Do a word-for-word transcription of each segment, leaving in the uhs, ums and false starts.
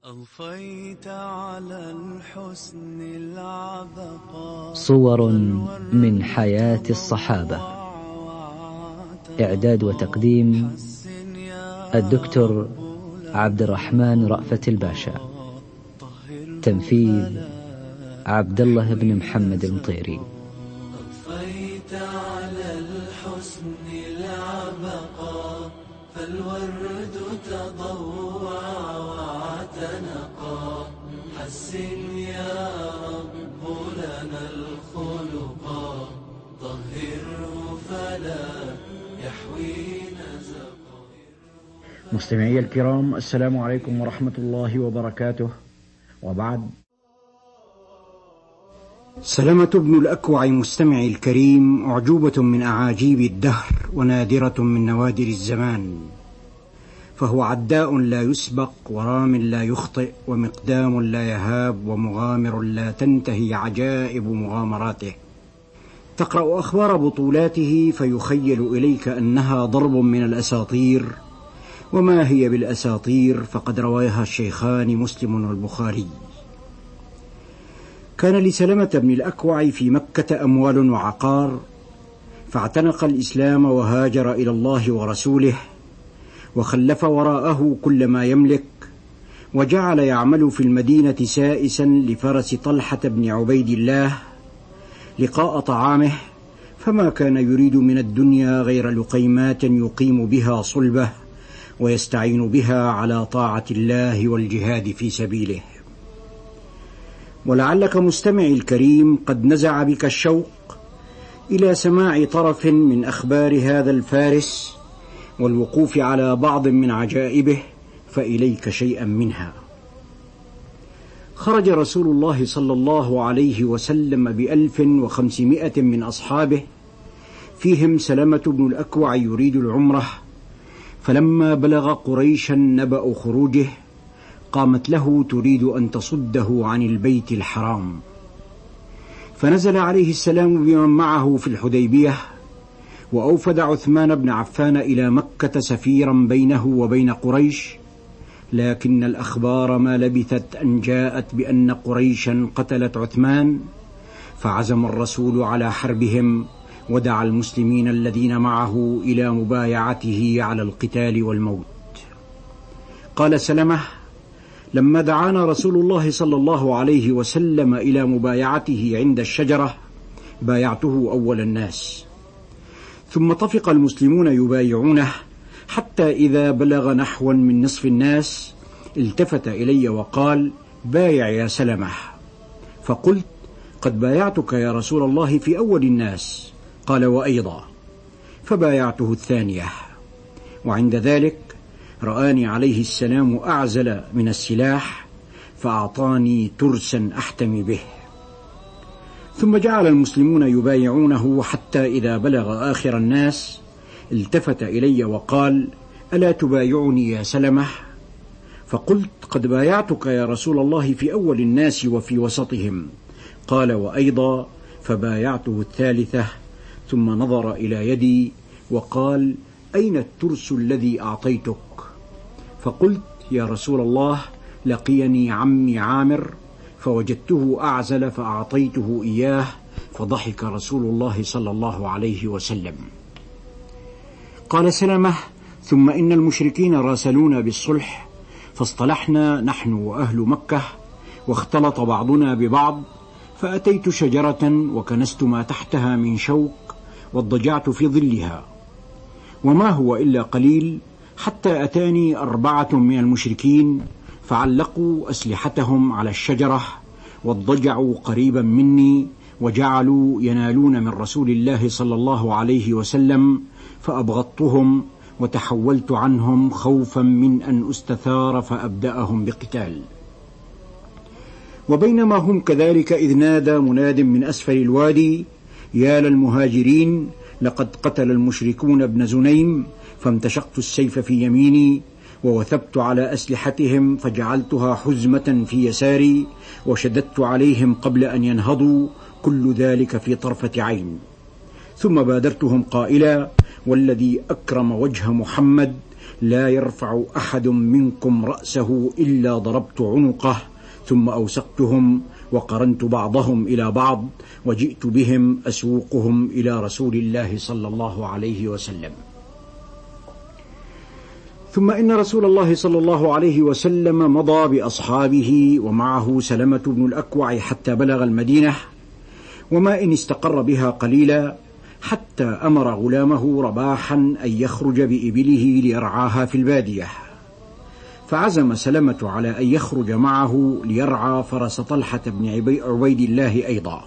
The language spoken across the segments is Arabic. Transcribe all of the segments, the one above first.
أضفيت على الحسن العبقى صور من حياة الصحابة. إعداد وتقديم الدكتور عبد الرحمن رأفت الباشا. تنفيذ عبد الله بن محمد المطيري. أضفيت على الحسن العبقى فالورد تضوع واعتنقا حسن يا رب لنا الخلقا طهره فلا يحوي نزقا. مستمعي الكرام، السلام عليكم ورحمة الله وبركاته. وبعد، سلمة بن الأكوع مستمعي الكريم أعجوبة من أعاجيب الدهر ونادرة من نوادر الزمان، فهو عداء لا يسبق ورام لا يخطئ ومقدام لا يهاب ومغامر لا تنتهي عجائب مغامراته. تقرأ أخبار بطولاته فيخيل إليك أنها ضرب من الأساطير، وما هي بالأساطير فقد رواها الشيخان مسلم والبخاري. كان لسلمة بن الأكوع في مكة أموال وعقار، فاعتنق الإسلام وهاجر إلى الله ورسوله، وخلف وراءه كل ما يملك، وجعل يعمل في المدينة سائسا لفرس طلحة بن عبيد الله لقاء طعامه، فما كان يريد من الدنيا غير لقيمات يقيم بها صلبه ويستعين بها على طاعة الله والجهاد في سبيله. ولعلك مستمعي الكريم قد نزع بك الشوق إلى سماع طرف من أخبار هذا الفارس والوقوف على بعض من عجائبه، فإليك شيئا منها. خرج رسول الله صلى الله عليه وسلم بألف وخمسمائة من أصحابه، فيهم سلمة بن الأكوع يريد العمرة، فلما بلغ قريشا نبأ خروجه قامت له تريد أن تصده عن البيت الحرام، فنزل عليه السلام بمن معه في الحديبية، وأوفد عثمان بن عفان إلى مكة سفيرا بينه وبين قريش، لكن الأخبار ما لبثت أن جاءت بأن قريشا قتلت عثمان، فعزم الرسول على حربهم ودعا المسلمين الذين معه إلى مبايعته على القتال والموت. قال سلمة: لما دعانا رسول الله صلى الله عليه وسلم إلى مبايعته عند الشجرة بايعته أول الناس، ثم طفق المسلمون يبايعونه حتى إذا بلغ نحوا من نصف الناس التفت إلي وقال: بايع يا سلمة. فقلت: قد بايعتك يا رسول الله في أول الناس. قال: وأيضا. فبايعته الثانية، وعند ذلك رآني عليه السلام أعزل من السلاح فأعطاني ترسا أحتمي به. ثم جعل المسلمون يبايعونه حتى إذا بلغ آخر الناس التفت إلي وقال: ألا تبايعني يا سلمة؟ فقلت: قد بايعتك يا رسول الله في أول الناس وفي وسطهم. قال: وأيضا. فبايعته الثالثة، ثم نظر إلى يدي وقال: أين الترس الذي أعطيتك؟ فقلت: يا رسول الله، لقيني عمي عامر فوجدته أعزل فأعطيته إياه، فضحك رسول الله صلى الله عليه وسلم. قال سلمة: ثم إن المشركين راسلونا بالصلح، فاصطلحنا نحن وأهل مكة، واختلط بعضنا ببعض، فأتيت شجرة وكنست ما تحتها من شوك واضطجعت في ظلها، وما هو إلا قليل حتى أتاني أربعة من المشركين فعلقوا أسلحتهم على الشجرة واضطجعوا قريبا مني، وجعلوا ينالون من رسول الله صلى الله عليه وسلم، فأبغضتهم وتحولت عنهم خوفا من أن أستثار فأبدأهم بقتال. وبينما هم كذلك إذ نادى مناد من أسفل الوادي: يا للمهاجرين، لقد قتل المشركون ابن زنيم. فامتشقت السيف في يميني ووثبت على أسلحتهم، فجعلتها حزمة في يساري وشددت عليهم قبل أن ينهضوا، كل ذلك في طرفة عين. ثم بادرتهم قائلا: والذي أكرم وجه محمد لا يرفع أحد منكم رأسه إلا ضربت عنقه ثم أوسقتهم وقرنت بعضهم إلى بعض وجئت بهم أسوقهم إلى رسول الله صلى الله عليه وسلم. ثم إن رسول الله صلى الله عليه وسلم مضى بأصحابه ومعه سلمة بن الأكوع حتى بلغ المدينة، وما إن استقر بها قليلا حتى أمر غلامه رباحا أن يخرج بإبله ليرعاها في البادية، فعزم سلمة على أن يخرج معه ليرعى فرس طلحة بن عبيد الله أيضا.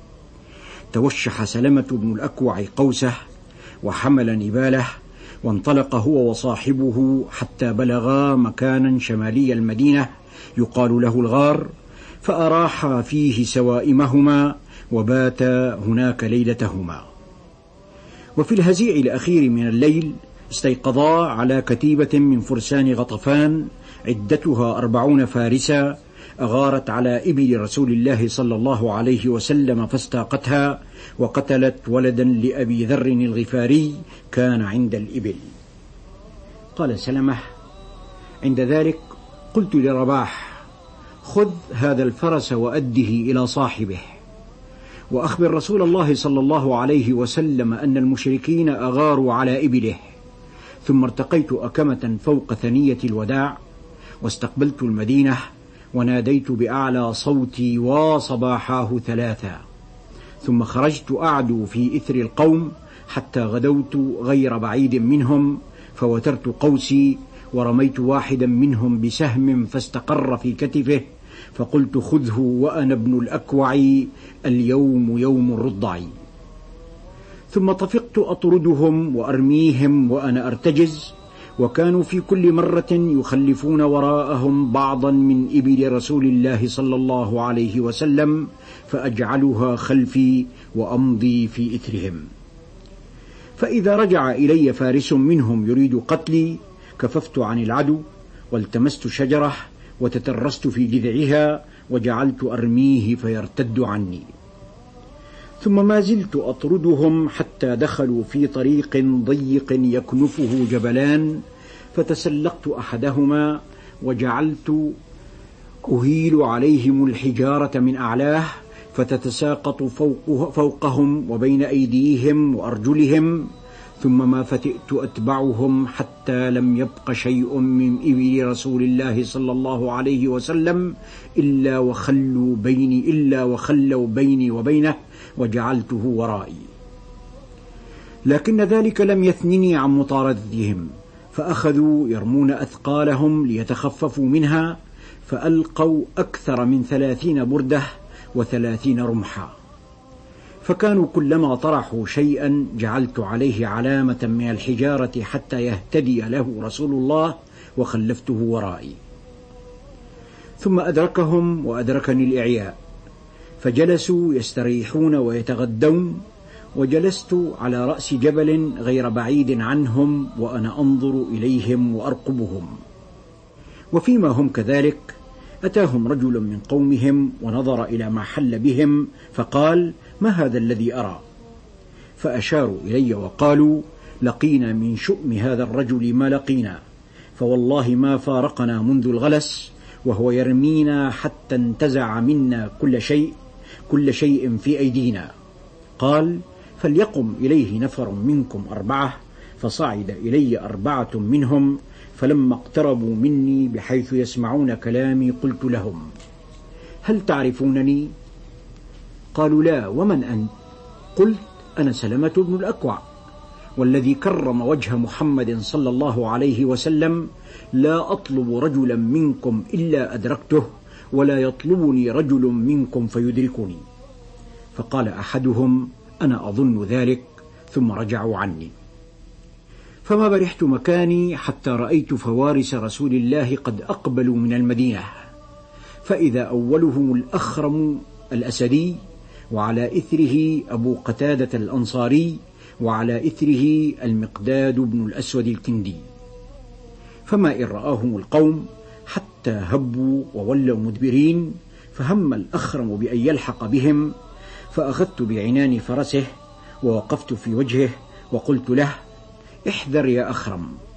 توشح سلمة بن الأكوع قوسه وحمل نباله وانطلق هو وصاحبه حتى بلغا مكانا شمالي المدينة يقال له الغار، فأراحا فيه سوائمهما وباتا هناك ليلتهما. وفي الهزيع الأخير من الليل استيقظا على كتيبة من فرسان غطفان عدتها أربعون فارسا أغارت على إبل رسول الله صلى الله عليه وسلم فاستاقتها وقتلت ولدا لأبي ذر الغفاري كان عند الإبل. قال سلمة: عند ذلك قلت لرباح: خذ هذا الفرس وأده إلى صاحبه، وأخبر رسول الله صلى الله عليه وسلم أن المشركين أغاروا على إبله. ثم ارتقيت أكمة فوق ثنية الوداع واستقبلت المدينة وناديت بأعلى صوتي وصباحاه ثلاثا، ثم خرجت أعدو في إثر القوم حتى غدوت غير بعيد منهم، فوترت قوسي ورميت واحدا منهم بسهم فاستقر في كتفه، فقلت: خذه وأنا ابن الأكوع، اليوم يوم الرضع. ثم طفقت أطردهم وأرميهم وأنا أرتجز، وكانوا في كل مرة يخلفون وراءهم بعضا من إبل رسول الله صلى الله عليه وسلم، فأجعلها خلفي وأمضي في إثرهم. فإذا رجع إلي فارس منهم يريد قتلي كففت عن العدو والتمست شجرة وتترست في جذعها وجعلت أرميه فيرتد عني. ثم ما زلت أطردهم حتى دخلوا في طريق ضيق يكنفه جبلان، فتسلقت أحدهما وجعلت أهيل عليهم الحجارة من أعلاه فتتساقط فوقه فوقهم وبين أيديهم وأرجلهم، ثم ما فتئت أتبعهم حتى لم يبق شيء من إبل رسول الله صلى الله عليه وسلم إلا وخلوا بيني إلا وخلوا بيني وبينه وجعلته ورائي. لكن ذلك لم يثنني عن مطاردتهم، فأخذوا يرمون أثقالهم ليتخففوا منها، فألقوا أكثر من ثلاثين بردة وثلاثين رمحا، فكانوا كلما طرحوا شيئا جعلت عليه علامة من الحجارة حتى يهتدي له رسول الله وخلفته ورائي. ثم أدركهم وأدركني الإعياء، فجلسوا يستريحون ويتغدون، وجلست على رأس جبل غير بعيد عنهم وأنا أنظر إليهم وأرقبهم. وفيما هم كذلك أتاهم رجل من قومهم ونظر إلى ما حل بهم فقال: ما هذا الذي أرى؟ فأشاروا إلي وقالوا: لقينا من شؤم هذا الرجل ما لقينا، فوالله ما فارقنا منذ الغلس، وهو يرمينا حتى انتزع منا كل شيء كل شيء في أيدينا. قال: فليقم إليه نفر منكم أربعة، فصعد إلي أربعة منهم، فلما اقتربوا مني بحيث يسمعون كلامي قلت لهم: هل تعرفونني؟ قالوا: لا، ومن أنت؟ قلت: أنا سلمة بن الأكوع، والذي كرم وجه محمد صلى الله عليه وسلم لا أطلب رجلا منكم إلا أدركته، ولا يطلبني رجل منكم فيدركني. فقال أحدهم: أنا أظن ذلك، ثم رجعوا عني. فما برحت مكاني حتى رأيت فوارس رسول الله قد أقبلوا من المدينة، فإذا أولهم الأخرم الأسدي، وعلى إثره أبو قتادة الأنصاري، وعلى إثره المقداد بن الأسود الكندي. فما إن رآهم القوم حتى هبوا وولوا مدبرين، فهم الأخرم بأن يلحق بهم، فأخذت بعنان فرسه ووقفت في وجهه وقلت له: احذر يا أخرم،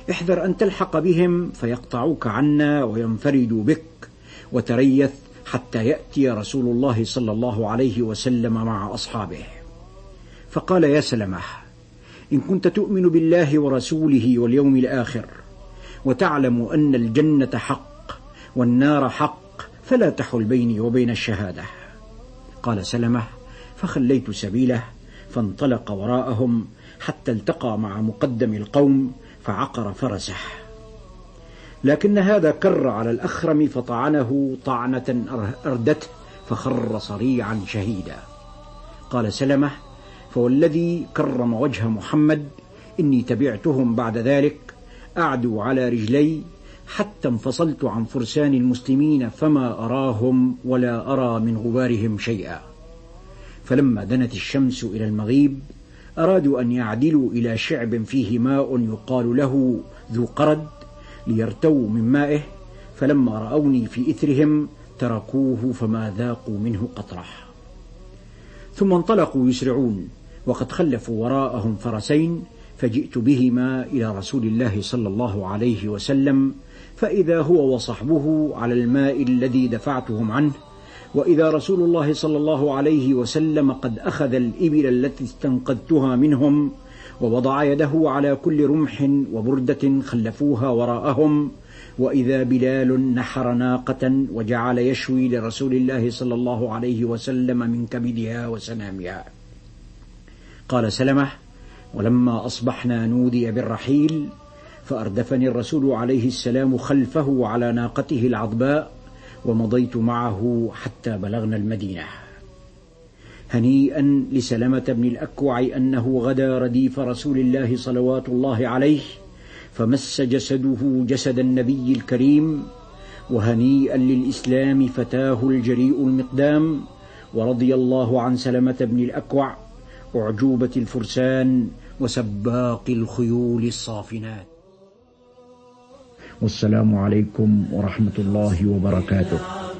احذر أن تلحق بهم فيقطعوك عنا وينفردوا بك، وتريث حتى يأتي رسول الله صلى الله عليه وسلم مع أصحابه. فقال: يا سلمة، إن كنت تؤمن بالله ورسوله واليوم الآخر وتعلم أن الجنة حق والنار حق فلا تحل بيني وبين الشهادة. قال سلمة: فخليت سبيله فانطلق وراءهم حتى التقى مع مقدم القوم فعقر فرسه، لكن هذا كر على الأخرم فطعنه طعنة أردته فخر صريعا شهيدا. قال سلمة: فوالذي كرم وجه محمد إني تبعتهم بعد ذلك أعدو على رجلي حتى انفصلت عن فرسان المسلمين فما أراهم ولا أرى من غبارهم شيئا. فلما دنت الشمس إلى المغيب أرادوا أن يعدلوا إلى شعب فيه ماء يقال له ذو قرد ليرتووا من مائه، فلما رأوني في إثرهم تركوه فما ذاقوا منه قطرة. ثم انطلقوا يسرعون وقد خلفوا وراءهم فرسين، فجئت بهما إلى رسول الله صلى الله عليه وسلم، فإذا هو وصحبه على الماء الذي دفعتهم عنه، وإذا رسول الله صلى الله عليه وسلم قد أخذ الإبل التي استنقذتها منهم ووضع يده على كل رمح وبردة خلفوها وراءهم، وإذا بلال نحر ناقة وجعل يشوي لرسول الله صلى الله عليه وسلم من كبدها وسنامها. قال سلمة: ولما أصبحنا نودي بالرحيل فأردفني الرسول عليه السلام خلفه على ناقته العضباء، ومضيت معه حتى بلغنا المدينة. هنيئا لسلمة بن الأكوع أنه غدا رديف رسول الله صلوات الله عليه فمس جسده جسد النبي الكريم، وهنيئا للإسلام فتاه الجريء المقدام. ورضي الله عن سلمة بن الأكوع أعجوبة الفرسان وسباق الخيول الصافنات. والسلام عليكم ورحمة الله وبركاته.